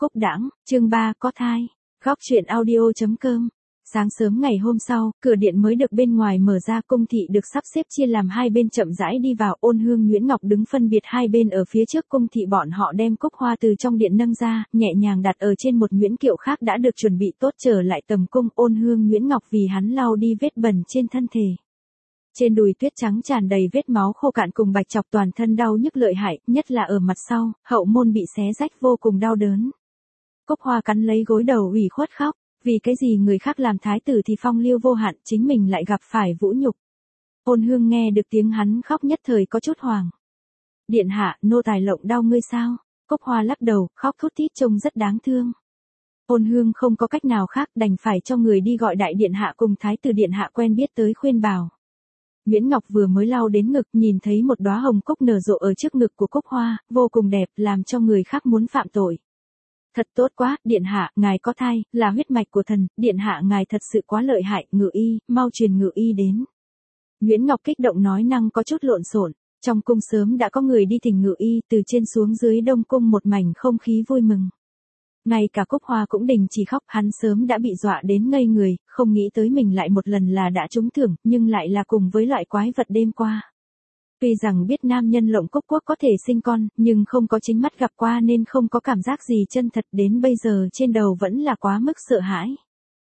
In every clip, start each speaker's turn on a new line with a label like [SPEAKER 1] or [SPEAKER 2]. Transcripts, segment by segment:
[SPEAKER 1] Cúc Đãng, chương 3 có thai. Góc truyện audio.com. Sáng sớm ngày hôm sau, cửa điện mới được bên ngoài mở ra, cung thị được sắp xếp chia làm hai bên chậm rãi đi vào. Ôn Hương Nguyễn Ngọc đứng phân biệt hai bên ở phía trước cung thị, bọn họ đem cúc hoa từ trong điện nâng ra, nhẹ nhàng đặt ở trên một nhuyễn kiệu khác đã được chuẩn bị tốt trở lại tầm cung. Ôn Hương Nguyễn Ngọc vì hắn lau đi vết bẩn trên thân thể. Trên đùi tuyết trắng tràn đầy vết máu khô cạn cùng bạch chọc, toàn thân đau nhức lợi hại, nhất là ở mặt sau, hậu môn bị xé rách vô cùng đau đớn. Cúc Hoa cắn lấy gối đầu ủy khuất khóc, vì cái gì người khác làm thái tử thì phong lưu vô hạn, chính mình lại gặp phải vũ nhục. Ôn Hương nghe được tiếng hắn khóc nhất thời có chút hoảng. Điện hạ, nô tài lộng đau ngươi sao? Cúc Hoa lắc đầu, khóc thút thít trông rất đáng thương. Ôn Hương không có cách nào khác, đành phải cho người đi gọi đại điện hạ cùng thái tử điện hạ quen biết tới khuyên bảo. Nguyễn Ngọc vừa mới lau đến ngực, nhìn thấy một đóa hồng cúc nở rộ ở trước ngực của Cúc Hoa, vô cùng đẹp, làm cho người khác muốn phạm tội. Thật tốt quá, điện hạ, ngài có thai, là huyết mạch của thần, điện hạ ngài thật sự quá lợi hại, ngự y, mau truyền ngự y đến. Nguyễn Ngọc kích động nói năng có chút lộn xộn. Trong cung sớm đã có người đi thỉnh ngự y, từ trên xuống dưới Đông cung một mảnh không khí vui mừng. Ngay cả Cúc Hoa cũng đình chỉ khóc, hắn sớm đã bị dọa đến ngây người, không nghĩ tới mình lại một lần là đã trúng thưởng, nhưng lại là cùng với loại quái vật đêm qua. Tuy rằng biết nam nhân lộng cúc quốc có thể sinh con, nhưng không có chính mắt gặp qua nên không có cảm giác gì chân thật, đến bây giờ trên đầu vẫn là quá mức sợ hãi.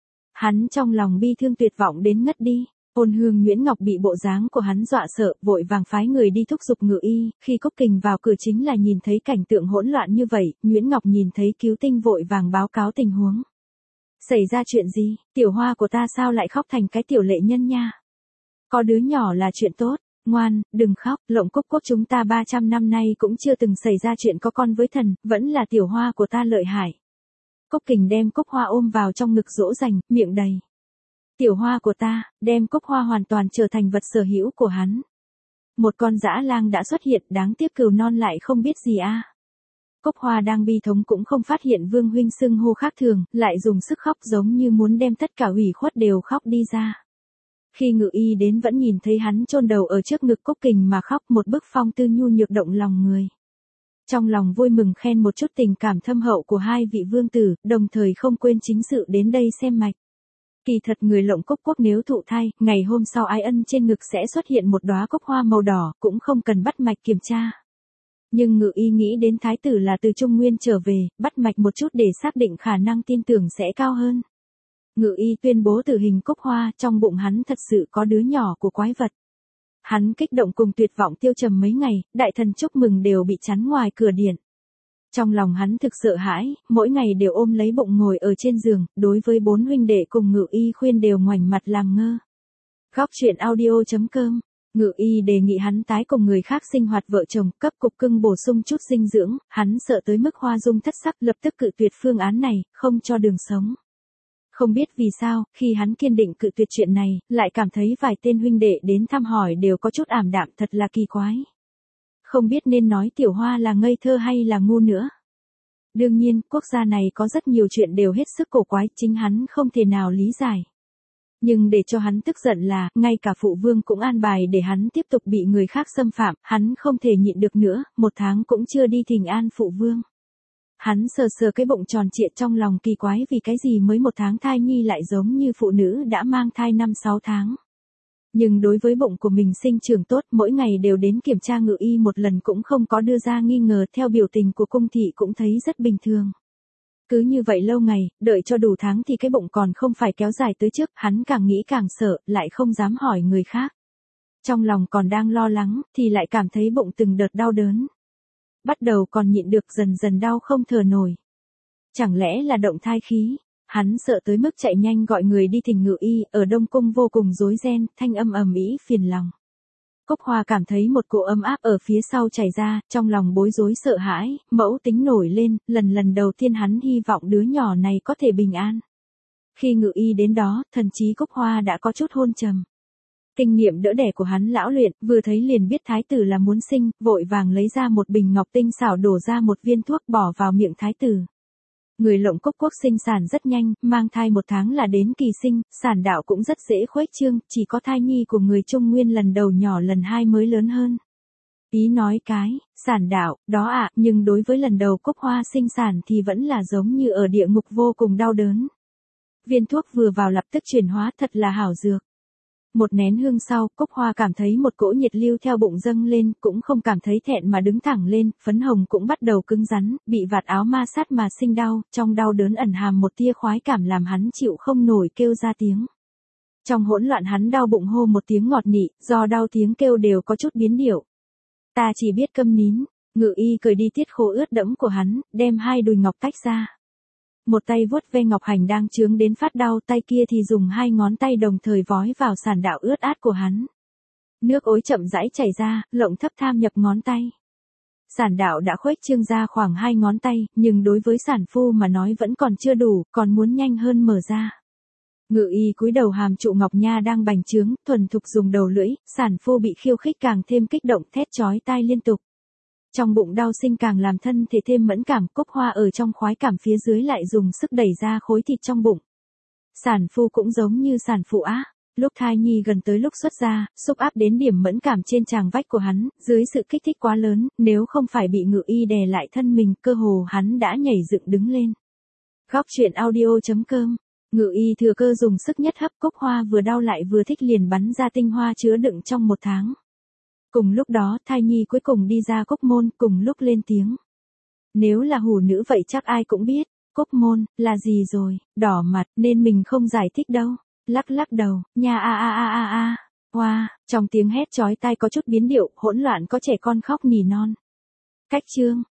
[SPEAKER 1] Hắn trong lòng bi thương tuyệt vọng đến ngất đi. Ôn Hương Nguyễn Ngọc bị bộ dáng của hắn dọa sợ, vội vàng phái người đi thúc giục ngự y, khi Cúc Kình vào cửa chính là nhìn thấy cảnh tượng hỗn loạn như vậy, Nguyễn Ngọc nhìn thấy Cứu Tinh vội vàng báo cáo tình huống. Xảy ra chuyện gì, tiểu hoa của ta sao lại khóc thành cái tiểu lệ nhân nha? Có đứa nhỏ là chuyện tốt, ngoan, đừng khóc, lộng cúc quốc chúng ta 300 năm nay cũng chưa từng xảy ra chuyện có con với thần, vẫn là tiểu hoa của ta lợi hại. Cúc Kình đem Cúc Hoa ôm vào trong ngực dỗ dành, miệng đầy. Tiểu hoa của ta, đem Cúc Hoa hoàn toàn trở thành vật sở hữu của hắn. Một con dã lang đã xuất hiện, đáng tiếc cừu non lại không biết gì a. Cúc Hoa đang bi thống cũng không phát hiện Vương huynh xưng hô khác thường, lại dùng sức khóc giống như muốn đem tất cả ủy khuất đều khóc đi ra. Khi ngự y đến vẫn nhìn thấy hắn chôn đầu ở trước ngực Cúc Kình mà khóc, một bức phong tư nhu nhược động lòng người. Trong lòng vui mừng khen một chút tình cảm thâm hậu của hai vị vương tử, đồng thời không quên chính sự đến đây xem mạch. Kỳ thật người lộng cúc quốc nếu thụ thai, ngày hôm sau ái ân trên ngực sẽ xuất hiện một đóa cúc hoa màu đỏ, cũng không cần bắt mạch kiểm tra. Nhưng ngự y nghĩ đến thái tử là từ Trung Nguyên trở về, bắt mạch một chút để xác định khả năng tin tưởng sẽ cao hơn. Ngự y tuyên bố tử hình Cúc Hoa, trong bụng hắn thật sự có đứa nhỏ của quái vật. Hắn kích động cùng tuyệt vọng tiêu trầm mấy ngày, đại thần chúc mừng đều bị chắn ngoài cửa điện. Trong lòng hắn thực sợ hãi, mỗi ngày đều ôm lấy bụng ngồi ở trên giường, đối với 4 huynh đệ cùng ngự y khuyên đều ngoảnh mặt làm ngơ. Góc truyện audio.com. Ngự y đề nghị hắn tái cùng người khác sinh hoạt vợ chồng, cấp cục cưng bổ sung chút dinh dưỡng, hắn sợ tới mức Hoa Dung thất sắc, lập tức cự tuyệt phương án này, không cho đường sống. Không biết vì sao, khi hắn kiên định cự tuyệt chuyện này, lại cảm thấy vài tên huynh đệ đến thăm hỏi đều có chút ảm đạm, thật là kỳ quái. Không biết nên nói tiểu hoa là ngây thơ hay là ngu nữa. Đương nhiên, quốc gia này có rất nhiều chuyện đều hết sức cổ quái, chính hắn không thể nào lý giải. Nhưng để cho hắn tức giận là, ngay cả phụ vương cũng an bài để hắn tiếp tục bị người khác xâm phạm, hắn không thể nhịn được nữa, 1 tháng cũng chưa đi thỉnh an phụ vương. Hắn sờ sờ cái bụng tròn trịa trong lòng kỳ quái, vì cái gì mới 1 tháng thai nhi lại giống như phụ nữ đã mang thai 5-6 tháng. Nhưng đối với bụng của mình sinh trưởng tốt, mỗi ngày đều đến kiểm tra ngự y một lần cũng không có đưa ra nghi ngờ, theo biểu tình của cung thị cũng thấy rất bình thường. Cứ như vậy lâu ngày, đợi cho đủ tháng thì cái bụng còn không phải kéo dài tới trước, hắn càng nghĩ càng sợ, lại không dám hỏi người khác. Trong lòng còn đang lo lắng, thì lại cảm thấy bụng từng đợt đau đớn. Bắt đầu còn nhịn được, dần dần đau không thở nổi. Chẳng lẽ là động thai khí? Hắn sợ tới mức chạy nhanh gọi người đi thỉnh ngự y, ở Đông Cung vô cùng rối ren, thanh âm ầm ĩ phiền lòng. Cúc Hoa cảm thấy một cỗ ấm áp ở phía sau chảy ra, trong lòng bối rối sợ hãi, mẫu tính nổi lên, lần đầu tiên hắn hy vọng đứa nhỏ này có thể bình an. Khi ngự y đến đó, thần trí Cúc Hoa đã có chút hôn trầm. Kinh nghiệm đỡ đẻ của hắn lão luyện, vừa thấy liền biết thái tử là muốn sinh, vội vàng lấy ra một bình ngọc tinh xảo đổ ra một viên thuốc bỏ vào miệng thái tử. Người lộng cúc quốc sinh sản rất nhanh, mang thai 1 tháng là đến kỳ sinh, sản đạo cũng rất dễ khuếch trương, chỉ có thai nhi của người Trung Nguyên lần đầu nhỏ lần 2 mới lớn hơn. Ý nói cái, sản đạo, đó ạ, nhưng đối với lần đầu Cúc Hoa sinh sản thì vẫn là giống như ở địa ngục vô cùng đau đớn. Viên thuốc vừa vào lập tức chuyển hóa thật là hảo dược. Một nén hương sau, Cúc Hoa cảm thấy một cỗ nhiệt lưu theo bụng dâng lên, cũng không cảm thấy thẹn mà đứng thẳng lên, phấn hồng cũng bắt đầu cứng rắn, bị vạt áo ma sát mà sinh đau, trong đau đớn ẩn hàm một tia khoái cảm làm hắn chịu không nổi kêu ra tiếng. Trong hỗn loạn hắn đau bụng hô một tiếng ngọt nị, do đau tiếng kêu đều có chút biến điệu. Ta chỉ biết câm nín, Ngự Y cởi đi tiết khô ướt đẫm của hắn, đem hai đùi ngọc tách ra. Một tay vuốt ve ngọc hành đang chướng đến phát đau, tay kia thì dùng hai ngón tay đồng thời vói vào sản đạo ướt át của hắn. Nước ối chậm rãi chảy ra, lộng thấp tham nhập ngón tay. Sản đạo đã khuếch trương ra khoảng 2 ngón tay, nhưng đối với sản phu mà nói vẫn còn chưa đủ, còn muốn nhanh hơn mở ra. Ngự Y cúi đầu hàm trụ ngọc nha đang bành trướng, thuần thục dùng đầu lưỡi, sản phu bị khiêu khích càng thêm kích động thét chói tai liên tục. Trong bụng đau sinh càng làm thân thể thêm mẫn cảm, Cúc Hoa ở trong khoái cảm phía dưới lại dùng sức đẩy ra khối thịt trong bụng. Sản phu cũng giống như sản phụ á. Lúc thai nhi gần tới lúc xuất ra, xúc áp đến điểm mẫn cảm trên tràng vách của hắn, dưới sự kích thích quá lớn, nếu không phải bị Ngự Y đè lại thân mình, cơ hồ hắn đã nhảy dựng đứng lên. Góc truyện audio.com. Ngự Y thừa cơ dùng sức nhất hấp, Cúc Hoa vừa đau lại vừa thích liền bắn ra tinh hoa chứa đựng trong 1 tháng. Cùng lúc đó, thai nhi cuối cùng đi ra Cúc Môn, cùng lúc lên tiếng. Nếu là hủ nữ vậy chắc ai cũng biết, Cúc Môn, là gì rồi, đỏ mặt, nên mình không giải thích đâu. Lắc lắc đầu, nha hoa, trong tiếng hét chói tai có chút biến điệu, hỗn loạn có trẻ con khóc nỉ non. Cách chương.